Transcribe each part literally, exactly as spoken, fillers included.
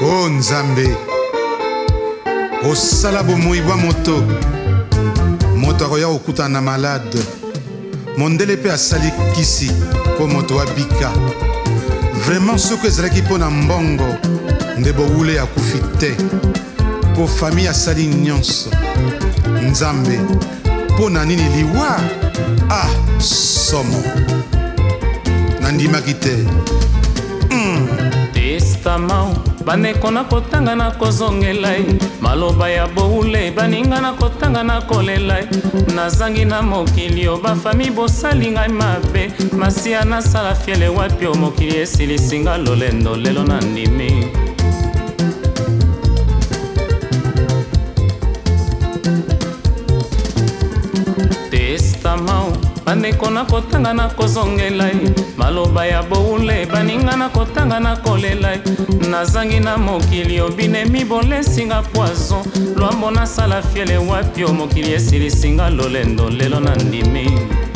Oh Nzambe, osala bomoi bwa moto moto akoya kokuta na malade mondele pe asali kisi po moto abika. Vraiment soki ezalaki mpo na mbongo nde bowule akufi te, po famille asali nyonso. Nzambe mpo na nini liwa ah somo nandimaki te. mm. Testament baneko na kotanga na kozongela maloba ya boule baninga na kotanga na kolela nazangi na mokili o bafami bosali ngai mabe masia nasala fiele wapi o mokili esilisinga lolendo lelo na ndimi. Testament baneko na kotanga na kozongela maloba ya boule baninga na kotanga na kolela nazangi na mokili obinemi bolesinga poison lwambo nasala fiele wapi o mokili esilisinga lolendo lelo na ndimi.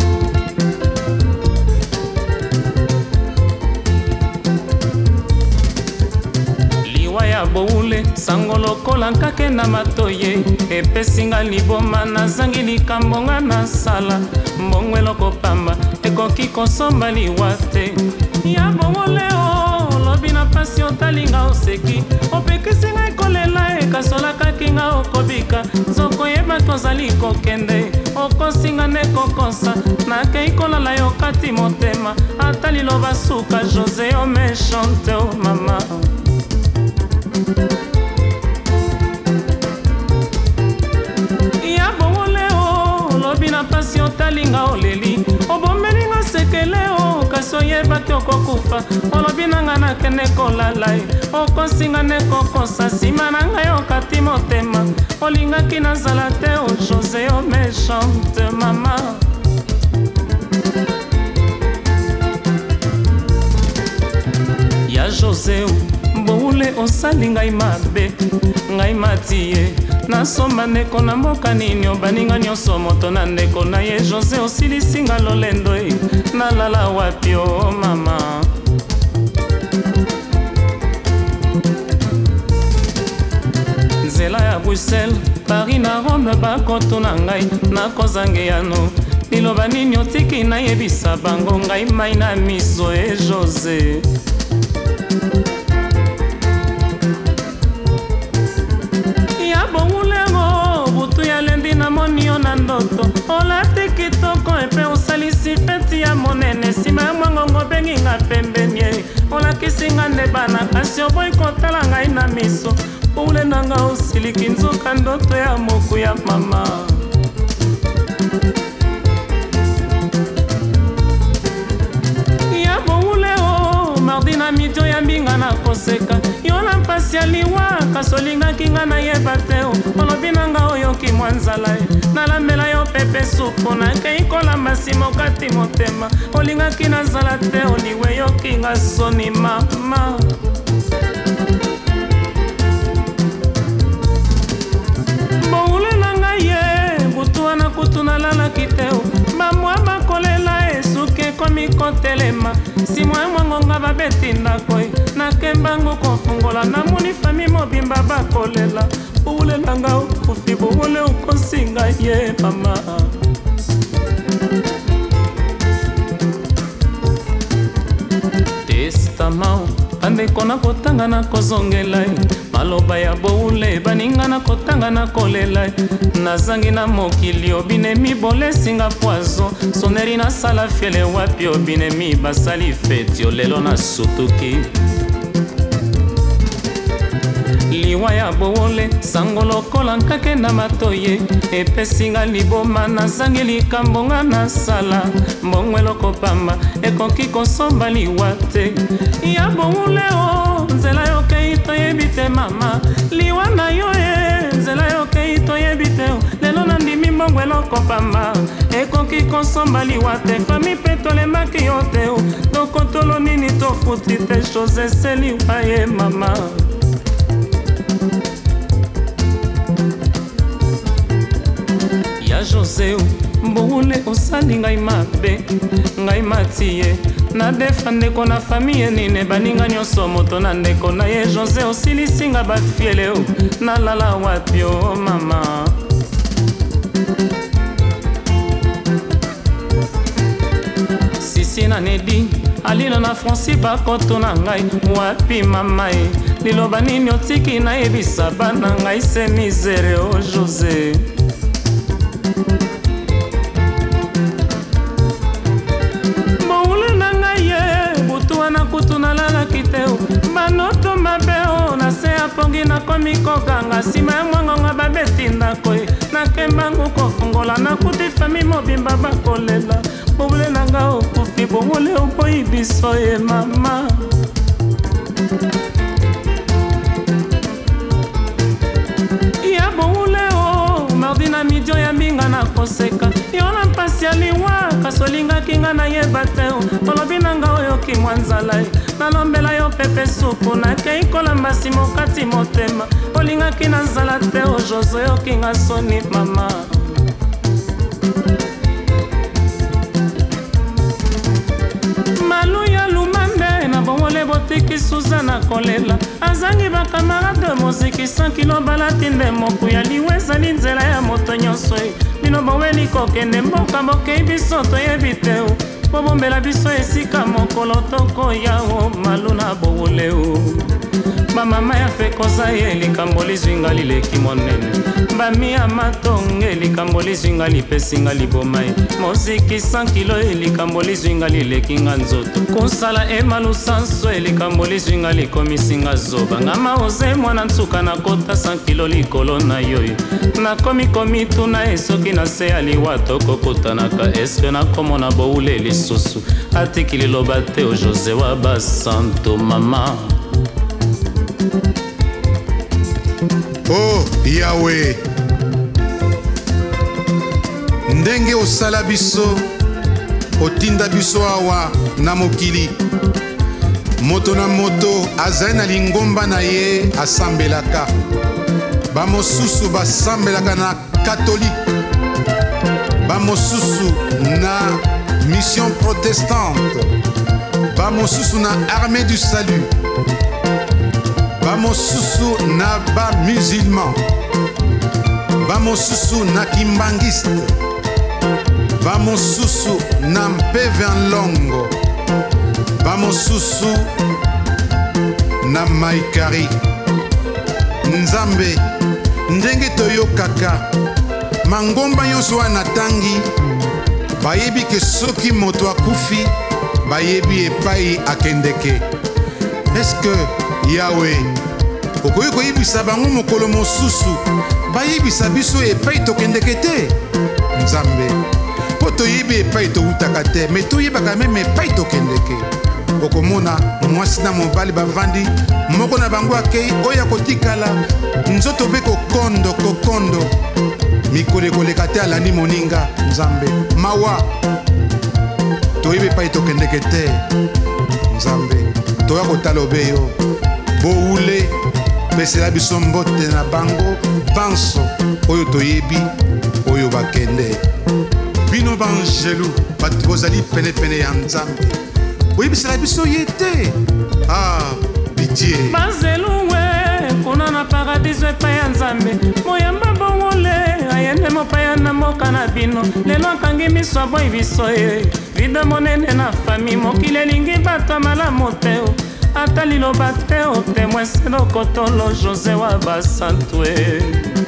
Liwa ya boule sango lokola nkake na matoye epesinga liboma nazangi likambo nga nasala mbongwe loko pamba ekoki kosomba liwa te ya boule o lobi na pasi otalinga oseki opekisi ngai kolela ekasolakaki nga okobika zokoyeba tozali kokende okosinga nde kokosa nakei kolala yo kati motema ata liloba suka José o méchante o mama. Ya boule o lobi na pasi otalinga oleli obomelinga sekele o kasi oyeba te okokufa olobi nanga nakende kolala okosinga nde kokosa nsima na ngai okati motema olingaki nazala te o José o méchante mama. Ya José boule osali ngai mabe ngai matie nasomba ndeko na mboka nini obaninga nyonso moto na ndeko na ye José osilisinga lolendo e nalala wapi o mama. Nzela ya Bruxelles Paris na Rome bakotuna ngai nakozange yano liloba nini otiki nayebisa bango ngai mai na miso e José. Na ndoto olati kitoko epe osalisi feti ya monene nsima ya mwangongo benginga pembeni olakisinga nde bana kasi oboyi kotala ngai na miso ule nanga osiliki nzoka ndoto ya moku ya mama. Ya boule o mardi na midi oyambinga na koseka yo na mpasi ya liwa kasi olingaki nga nayeba te olobi nanga oyoki mwa nzala nalambela yo pepe supu nakei kolamba nsima okati motema olingaki nazala te oliwe yoki nga soni mama. Boule na ngai ye butu wana kutu nalalaki te bamwa bakolela esuki ekomi kotelema nsima ya mwangonga babeti ndako nakembango kofungola namoni fami mobimba bakolela boule nanga okufi boule okosinga ye mama. Testament bandeko na kotanga na kozongela maloba ya boule baninga na kotanga na kolela nazangi na mokili obinemi bolesinga poison soneri nasala fiele wapi obinemi basali feti olelo na sutuki. Liwa ya boule sango lokola nkake na matoye epesinga liboma nazangi likambo nga nasala mbongwe loko pamba ekoki kosomba liwa te. Ya boule o nzela yokei toyebi te mama liwa na yo e nzela yokei toyebi te lelo na ndimi mbongwe loko pamba ekoki kosomba liwa te fami pe tolemaki yo te tokotolo nini tofuti te José se liwa ye mama. Ya José boule osali ngai mabe ngai matie na defa ndeko na famille nini baninga nyonso moto na ndeko na ye José osilisinga bafiele o nalala wapi o mama Sisi na Nedi alilo na Franci bakoto na ngai wapi mama e liloba nini otiki na yebisa bana ngai se misere o José banoto mabeo na se apongi na komi kokanga nsima ya mwangonga babeti ndako e nakembangu kofungola nakuti fami mobimba bakolela bobule na nga okufi bongole oboyi biso ye mama ya bongule o mardi na midio ya mbinga na koseka yo na mpasi ya liwa kasolingaki nga nayeba te olobi na nga oyoki mwa nzala e nalombela yo pepe supu nakei kolamba nsima okati motema olingaki na nzala te o José oyoki nga soni mama malu ya lumande na bongole botiki suza na kolela azangi bakamarade moziki cent kilo balati nde moku ya liwa ezali nzela ya moto nyonso e bino boweli kokende mboka bokei biso toyebi te o bobombela biso esika mokolo tokoya o malu na bowole o bamama ya fe koza ye likambo lizwinga lileki monene bami ya matonge likambo lizwinga lipesinga liboma ye moziki cent kilo e likambo lizwinga lilekinga nzoto kosala emalu sanso e likambo lizwinga likomisinga zoba ngama oze mwana ntsuka na kota cent kilo likolo na yoyo nakomi komituna esoki na se ya liwa tokokutanaka eske nakomona boule lisusu atiki liloba te o José wa basanto mama Oh Yahweh ndenge osala biso otinda biso awa na mokili moto na moto azali na lingomba na ye asambelaka bamosusu basambelaka na katolike bamosusu na mission protestante bamosusu na armée du salut bamosusu na bamusulman bamosusu na kimbangiste bamosusu na mpeve nlongo bamosusu na maikari nzambe ndenge toyokaka mangomba nyonso wana tangi bayebi ke soki moto akufi bayebi epai akendeke eske Yahweh okoki koyebisa bango mokolo mosusu bayebisa biso epai tokendeke te nzambe mpo toyebi epai towutaka te me toyebaka meme epai tokendeke okomona mwasi na mobali bavandi moko na bango akei oyo akotikala nzoto mpe kokondo kokondo mikolo ekoleka te alandi moninga nzambe mawa toyebi epai tokendeke te nzambe toya kotala obeyo boule pesela biso mbote na bango banso oyo toyebi oyo bakende bino banjelu bato bozali penepene ya nzambe boyebisela biso ye te ah pitié bazeluwe kuna na paradiso epai ya nzambe moyamba bongole ayende mopaya na moka na bino lelo akangi miso aboyi biso ye vida monene na fami mokili elingi bato malamu te ata liloba te otemwe selokotolo José wa basantwe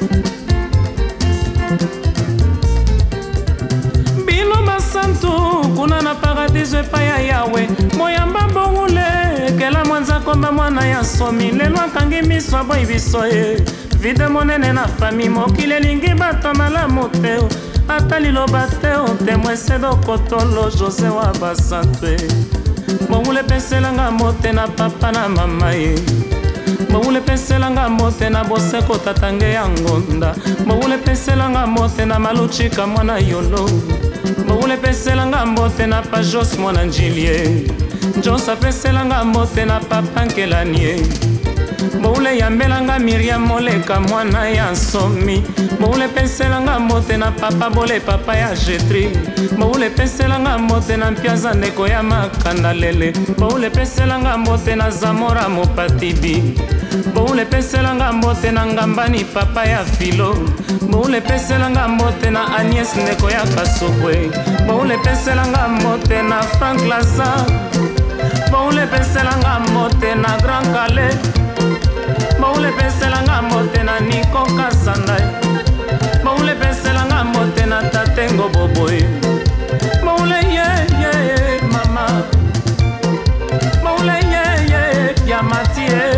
bino basantu kuna na paradiso epai ya Yawe moyamba bongule ekela mwanza komba mwana ya somi lelo akangi miso aboyi biso ye vide monene na fami mokili elingi bato malamu te ata liloba te otemwe selokotolo José wa basantwe bongule peselanga mote na papa na mama ye bongule peselanga mote na boseko tatange ya ngonda bongule peselanga mote na maluchika mwana yolo bongule peselanga mote na pajos mwana njilie Jos apeselanga mote na papa nkelanie boule yambelanga Miriam moleka mwana ya nsomi boule peselanga mbote na papa bole papa ya Jetri boule peselanga mbote na mpiaza ndeko ya makanda lele boule peselanga mbote na Zamora mopatibi boule peselanga mbote na ngambani papa ya Filo boule peselanga mbote na Agnes ndeko ya Kasokwe boule peselanga mbote na Frank Laza boule peselanga mbote na Grand Calais boule peselanga mbote na Niko Kasanda boule peselanga mbote na Tatengo Boboy boule ye ye mama boule ye ye ya Matie